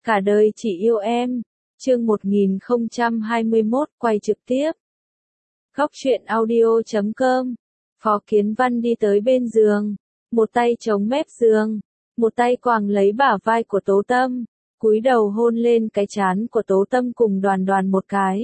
Cả đời chỉ yêu em. Chương 1021 quay trực tiếp. Góc truyện audio.com. Phó Kiến Văn đi tới bên giường, một tay chống mép giường, một tay quàng lấy bả vai của Tố Tâm, cúi đầu hôn lên cái trán của Tố Tâm cùng Đoàn Đoàn một cái.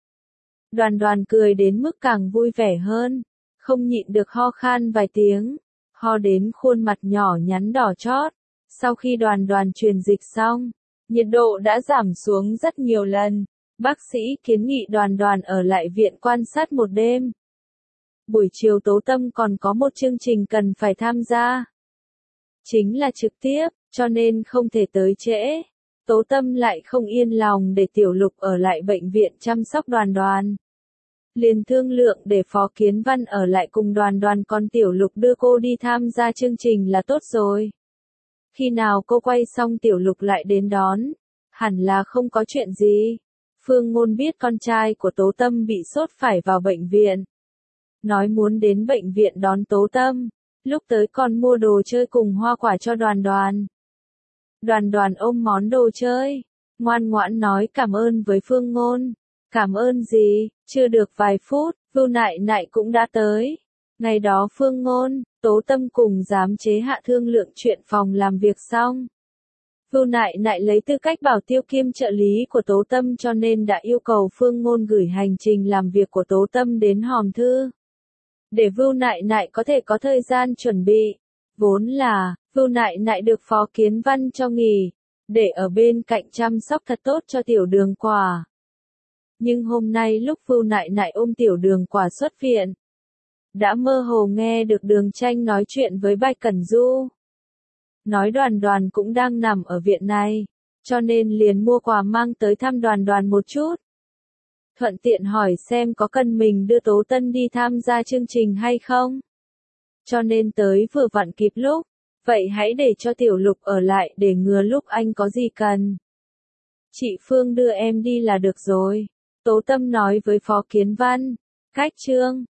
Đoàn Đoàn cười đến mức càng vui vẻ hơn, không nhịn được ho khan vài tiếng, ho đến khuôn mặt nhỏ nhắn đỏ chót. Sau khi Đoàn Đoàn truyền dịch xong, nhiệt độ đã giảm xuống rất nhiều lần. Bác sĩ kiến nghị Đoàn Đoàn ở lại viện quan sát một đêm. Buổi chiều Tố Tâm còn có một chương trình cần phải tham gia. Chính là trực tiếp, cho nên không thể tới trễ. Tố Tâm lại không yên lòng để Tiểu Lục ở lại bệnh viện chăm sóc Đoàn Đoàn. Liền thương lượng để Phó Kiến Văn ở lại cùng Đoàn Đoàn, còn Tiểu Lục đưa cô đi tham gia chương trình là tốt rồi. Khi nào cô quay xong Tiểu Lục lại đến đón, hẳn là không có chuyện gì. Phương Ngôn biết con trai của Tố Tâm bị sốt phải vào bệnh viện, nói muốn đến bệnh viện đón Tố Tâm, lúc tới còn mua đồ chơi cùng hoa quả cho Đoàn Đoàn. Đoàn Đoàn ôm món đồ chơi, ngoan ngoãn nói cảm ơn với Phương Ngôn. Cảm ơn gì, chưa được vài phút, Vưu Nại Nại cũng đã tới. Ngày đó Phương Ngôn, Tố Tâm cùng giám chế Hạ thương lượng chuyện phòng làm việc xong. Vưu Nại Nại lấy tư cách bảo tiêu kiêm trợ lý của Tố Tâm cho nên đã yêu cầu Phương Ngôn gửi hành trình làm việc của Tố Tâm đến hòm thư, để Vưu Nại Nại có thể có thời gian chuẩn bị. Vốn là, Vưu Nại Nại được Phó Kiến Văn cho nghỉ, để ở bên cạnh chăm sóc thật tốt cho Tiểu Đường Quả. Nhưng hôm nay lúc Vưu Nại Nại ôm Tiểu Đường Quả xuất viện, đã mơ hồ nghe được Đường Tranh nói chuyện với Bạch Cẩn Du. Nói Đoàn Đoàn cũng đang nằm ở viện này, cho nên liền mua quà mang tới thăm Đoàn Đoàn một chút. Thuận tiện hỏi xem có cần mình đưa Tố Tân đi tham gia chương trình hay không. Cho nên tới vừa vặn kịp lúc, vậy hãy để cho Tiểu Lục ở lại để ngừa lúc anh có gì cần. Chị Phương đưa em đi là được rồi, Tố Tâm nói với Phó Kiến Văn. Cách chương